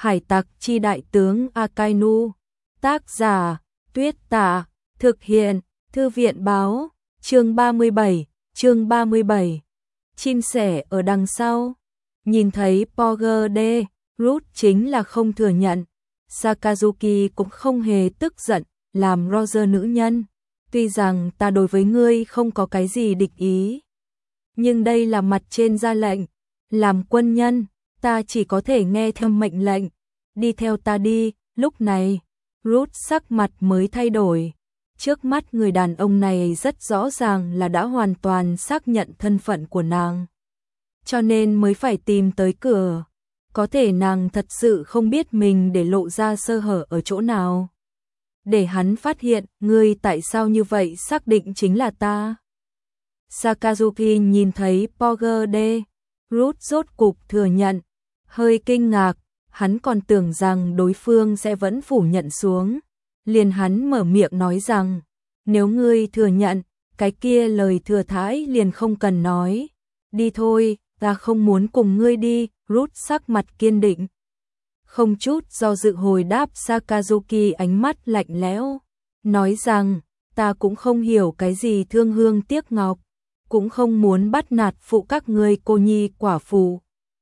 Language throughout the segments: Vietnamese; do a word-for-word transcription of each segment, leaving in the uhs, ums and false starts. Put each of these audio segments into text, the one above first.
Hải tặc chi đại tướng Akainu. Tác giả, Tuyết Tạ. Thực hiện, Thư viện Báo. Chương ba mươi bảy, chương ba mươi bảy. Chim sẻ ở đằng sau. Nhìn thấy Poger D, Root chính là không thừa nhận. Sakazuki cũng không hề tức giận, làm Roger nữ nhân. Tuy rằng ta đối với ngươi không có cái gì địch ý, nhưng đây là mặt trên ra lệnh. Làm quân nhân, ta chỉ có thể nghe theo mệnh lệnh. Đi theo ta đi. Lúc này, Root sắc mặt mới thay đổi. Trước mắt người đàn ông này rất rõ ràng là đã hoàn toàn xác nhận thân phận của nàng, cho nên mới phải tìm tới cửa. Có thể nàng thật sự không biết mình để lộ ra sơ hở ở chỗ nào, để hắn phát hiện. Ngươi tại sao như vậy xác định chính là ta? Sakazuki nhìn thấy Poger D, Root rốt cục thừa nhận, hơi kinh ngạc. Hắn còn tưởng rằng đối phương sẽ vẫn phủ nhận xuống. Liền hắn mở miệng nói rằng, nếu ngươi thừa nhận, cái kia lời thừa thãi liền không cần nói. Đi thôi, ta không muốn cùng ngươi đi. Root sắc mặt kiên định, không chút do dự hồi đáp. Sakazuki ánh mắt lạnh lẽo, nói rằng, ta cũng không hiểu cái gì thương hương tiếc ngọc, cũng không muốn bắt nạt phụ các ngươi cô nhi quả phụ.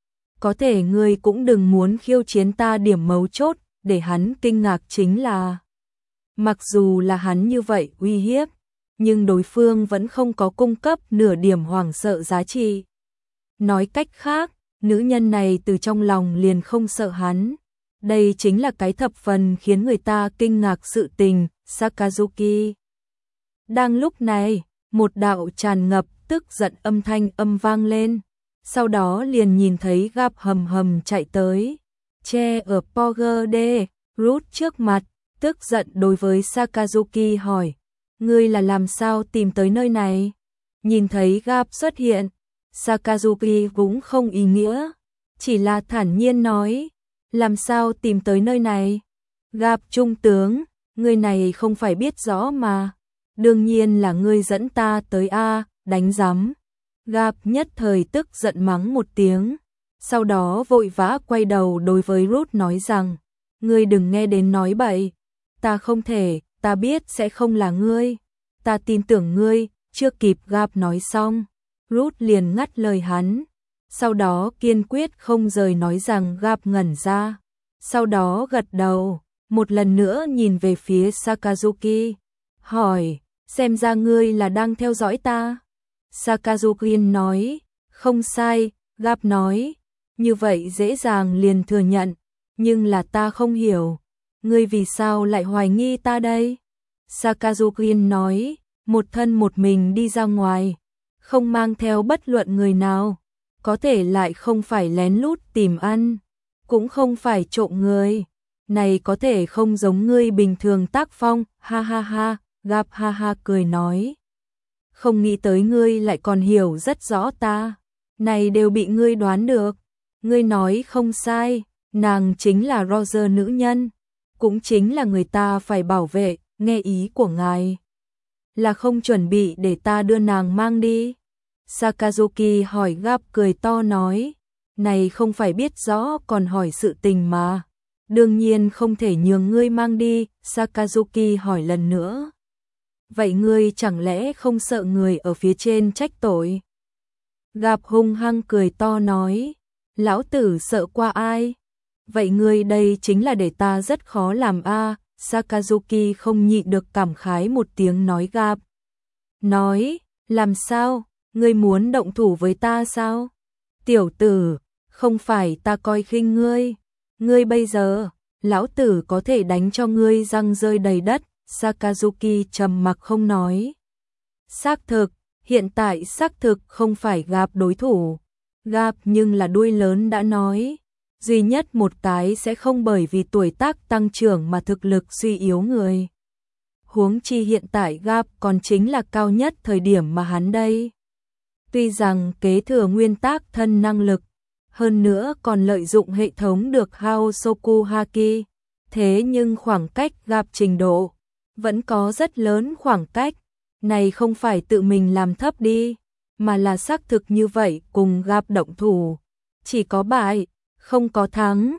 Có thể ngươi cũng đừng muốn khiêu chiến ta. Điểm mấu chốt để hắn kinh ngạc chính là, mặc dù là hắn như vậy uy hiếp, nhưng đối phương vẫn không có cung cấp nửa điểm hoảng sợ giá trị. Nói cách khác, nữ nhân này từ trong lòng liền không sợ hắn. Đây chính là cái thập phần khiến người ta kinh ngạc sự tình. Sakazuki. Đang lúc này, một đạo tràn ngập tức giận âm thanh âm vang lên. Sau đó liền nhìn thấy Gap hầm hầm chạy tới, che ở Poger D, Root trước mặt, tức giận đối với Sakazuki hỏi, ngươi là làm sao tìm tới nơi này? Nhìn thấy Gap xuất hiện, Sakazuki cũng không ý nghĩa, chỉ là thản nhiên nói, làm sao tìm tới nơi này? Gap trung tướng, ngươi này không phải biết rõ mà, đương nhiên là ngươi dẫn ta tới a, đánh rắm. Gap nhất thời tức giận mắng một tiếng, sau đó vội vã quay đầu đối với Root nói rằng, ngươi đừng nghe đến nói bậy, ta không thể, ta biết sẽ không là ngươi, ta tin tưởng ngươi. Chưa kịp Gap nói xong, Root liền ngắt lời hắn, sau đó kiên quyết không rời nói rằng. Gap ngẩn ra, sau đó gật đầu, một lần nữa nhìn về phía Sakazuki, hỏi, xem ra ngươi là đang theo dõi ta. Sakazuki nói, không sai. Gap nói, như vậy dễ dàng liền thừa nhận, nhưng là ta không hiểu, ngươi vì sao lại hoài nghi ta đây? Sakazuki nói, một thân một mình đi ra ngoài, không mang theo bất luận người nào, có thể lại không phải lén lút tìm ăn, cũng không phải trộm người, này có thể không giống ngươi bình thường tác phong. Ha ha ha. Gap ha ha cười nói, không nghĩ tới ngươi lại còn hiểu rất rõ ta, này đều bị ngươi đoán được. Ngươi nói không sai, nàng chính là Roger nữ nhân, cũng chính là người ta phải bảo vệ. Nghe ý của ngài là không chuẩn bị để ta đưa nàng mang đi? Sakazuki hỏi. Gap cười to nói, này không phải biết rõ còn hỏi sự tình mà, đương nhiên không thể nhường ngươi mang đi. Sakazuki hỏi lần nữa, vậy ngươi chẳng lẽ không sợ người ở phía trên trách tội? Gap hung hăng cười to nói, lão tử sợ qua ai? Vậy ngươi đây chính là để ta rất khó làm a. À. Sakazuki không nhịn được cảm khái một tiếng nói. Gap nói, làm sao? Ngươi muốn động thủ với ta sao? Tiểu tử, không phải ta coi khinh ngươi, ngươi bây giờ, lão tử có thể đánh cho ngươi răng rơi đầy đất. Sakazuki trầm mặc không nói. Xác thực, hiện tại xác thực không phải Gap đối thủ. Gap nhưng là đuôi lớn đã nói, duy nhất một cái sẽ không bởi vì tuổi tác tăng trưởng mà thực lực suy yếu người. Huống chi hiện tại Gap còn chính là cao nhất thời điểm mà hắn đây. Tuy rằng kế thừa nguyên tác thân năng lực, hơn nữa còn lợi dụng hệ thống được Haosoku Haki, thế nhưng khoảng cách Gap trình độ vẫn có rất lớn khoảng cách. Này không phải tự mình làm thấp đi, mà là xác thực như vậy. Cùng Gap động thủ, chỉ có bại, không có thắng.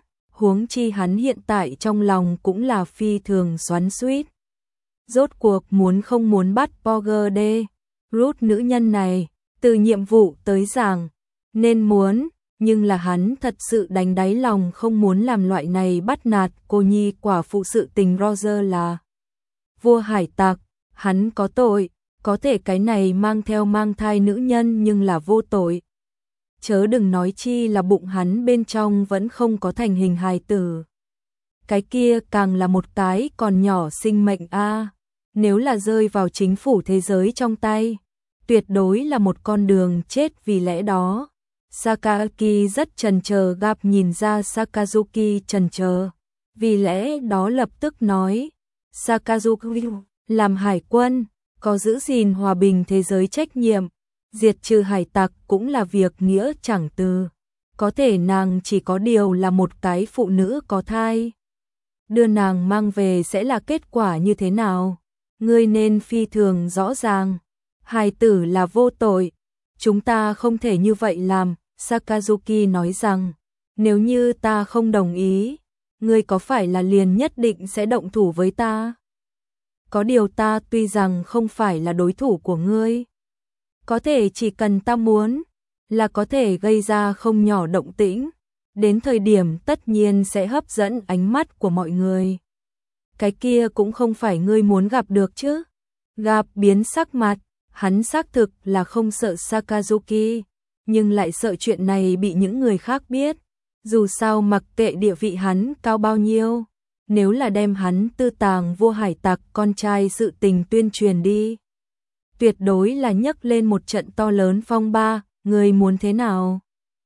huống chi hắn hiện tại trong lòng cũng là phi thường xoắn xuýt. Rốt cuộc muốn không muốn bắt Porger de Rut nữ nhân này, từ nhiệm vụ tới giảng, nên muốn, nhưng là hắn thật sự đánh đáy lòng không muốn làm loại này bắt nạt cô nhi quả phụ sự tình. Roger là vua hải tặc, hắn có tội, có thể cái này mang theo mang thai nữ nhân nhưng là vô tội. Chớ đừng nói chi là bụng hắn bên trong vẫn không có thành hình hài tử. Cái kia càng là một cái còn nhỏ sinh mệnh a. À. Nếu là rơi vào chính phủ thế giới trong tay, tuyệt đối là một con đường chết. Vì lẽ đó, Sakaki rất chần chờ. Gặp nhìn ra Sakazuki chần chờ, vì lẽ đó lập tức nói, Sakazuki, làm hải quân, có giữ gìn hòa bình thế giới trách nhiệm, diệt trừ hải tặc cũng là việc nghĩa chẳng từ. Có thể nàng chỉ có điều là một cái phụ nữ có thai. Đưa nàng mang về sẽ là kết quả như thế nào? Ngươi nên phi thường rõ ràng. Hài tử là vô tội. Chúng ta không thể như vậy làm. Sakazuki nói rằng, nếu như ta không đồng ý, ngươi có phải là liền nhất định sẽ động thủ với ta? Có điều ta tuy rằng không phải là đối thủ của ngươi, có thể chỉ cần ta muốn, là có thể gây ra không nhỏ động tĩnh, đến thời điểm tất nhiên sẽ hấp dẫn ánh mắt của mọi người. Cái kia cũng không phải ngươi muốn gặp được chứ. Gặp biến sắc mặt, hắn xác thực là không sợ Sakazuki, nhưng lại sợ chuyện này bị những người khác biết. Dù sao mặc kệ địa vị hắn cao bao nhiêu, nếu là đem hắn tư tàng vua hải tặc con trai sự tình tuyên truyền đi, tuyệt đối là nhấc lên một trận to lớn phong ba. Ngươi muốn thế nào?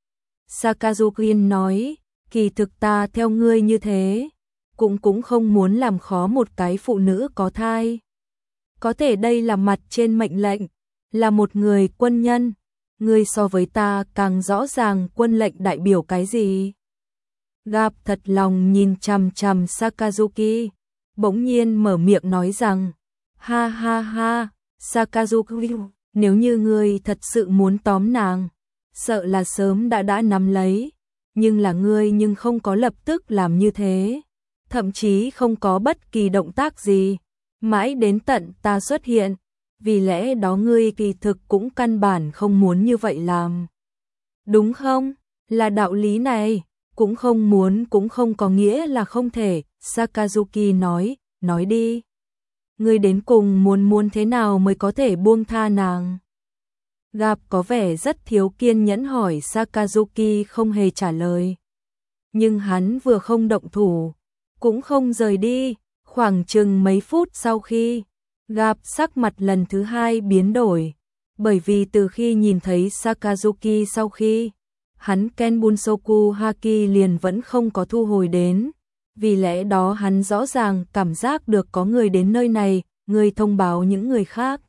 Sakazuki nói, kỳ thực ta theo ngươi như thế, cũng cũng không muốn làm khó một cái phụ nữ có thai. Có thể đây là mặt trên mệnh lệnh, là một người quân nhân, ngươi so với ta càng rõ ràng quân lệnh đại biểu cái gì. Gặp thật lòng nhìn chằm chằm Sakazuki, bỗng nhiên mở miệng nói rằng, ha ha ha, Sakazuki, nếu như ngươi thật sự muốn tóm nàng, sợ là sớm đã đã nắm lấy, nhưng là ngươi nhưng không có lập tức làm như thế, thậm chí không có bất kỳ động tác gì, mãi đến tận ta xuất hiện, vì lẽ đó ngươi kỳ thực cũng căn bản không muốn như vậy làm. Đúng không? Là đạo lý này, cũng không muốn cũng không có nghĩa là không thể. Sakazuki nói, nói đi. Ngươi đến cùng muốn muốn thế nào mới có thể buông tha nàng? Gặp có vẻ rất thiếu kiên nhẫn hỏi. Sakazuki không hề trả lời. Nhưng hắn vừa không động thủ, cũng không rời đi. Khoảng chừng mấy phút sau khi, Gặp sắc mặt lần thứ hai biến đổi. Bởi vì từ khi nhìn thấy Sakazuki sau khi, hắn Ken Bunsoku Haki liền vẫn không có thu hồi đến. Vì lẽ đó hắn rõ ràng cảm giác được có người đến nơi này, người thông báo những người khác.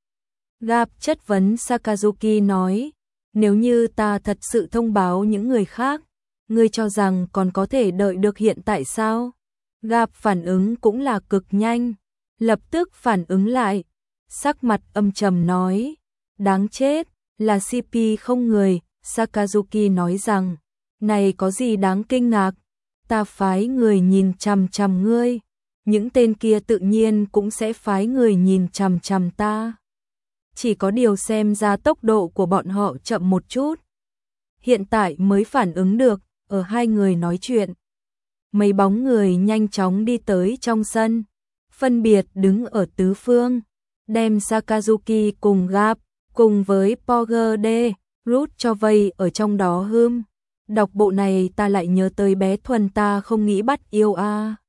Gặp chất vấn Sakazuki nói, nếu như ta thật sự thông báo những người khác, ngươi cho rằng còn có thể đợi được hiện tại sao? Gặp phản ứng cũng là cực nhanh, lập tức phản ứng lại, sắc mặt âm trầm nói, đáng chết, là xê pê không người. Sakazuki nói rằng, này có gì đáng kinh ngạc, ta phái người nhìn chằm chằm ngươi, những tên kia tự nhiên cũng sẽ phái người nhìn chằm chằm ta. Chỉ có điều xem ra tốc độ của bọn họ chậm một chút. Hiện tại mới phản ứng được, ở hai người nói chuyện. Mấy bóng người nhanh chóng đi tới trong sân, phân biệt đứng ở tứ phương, đem Sakazuki cùng Gap, cùng với Porger de Rut cho vây ở trong đó hưm. Đọc bộ này ta lại nhớ tới bé Thuần ta không nghĩ bắt yêu a. À.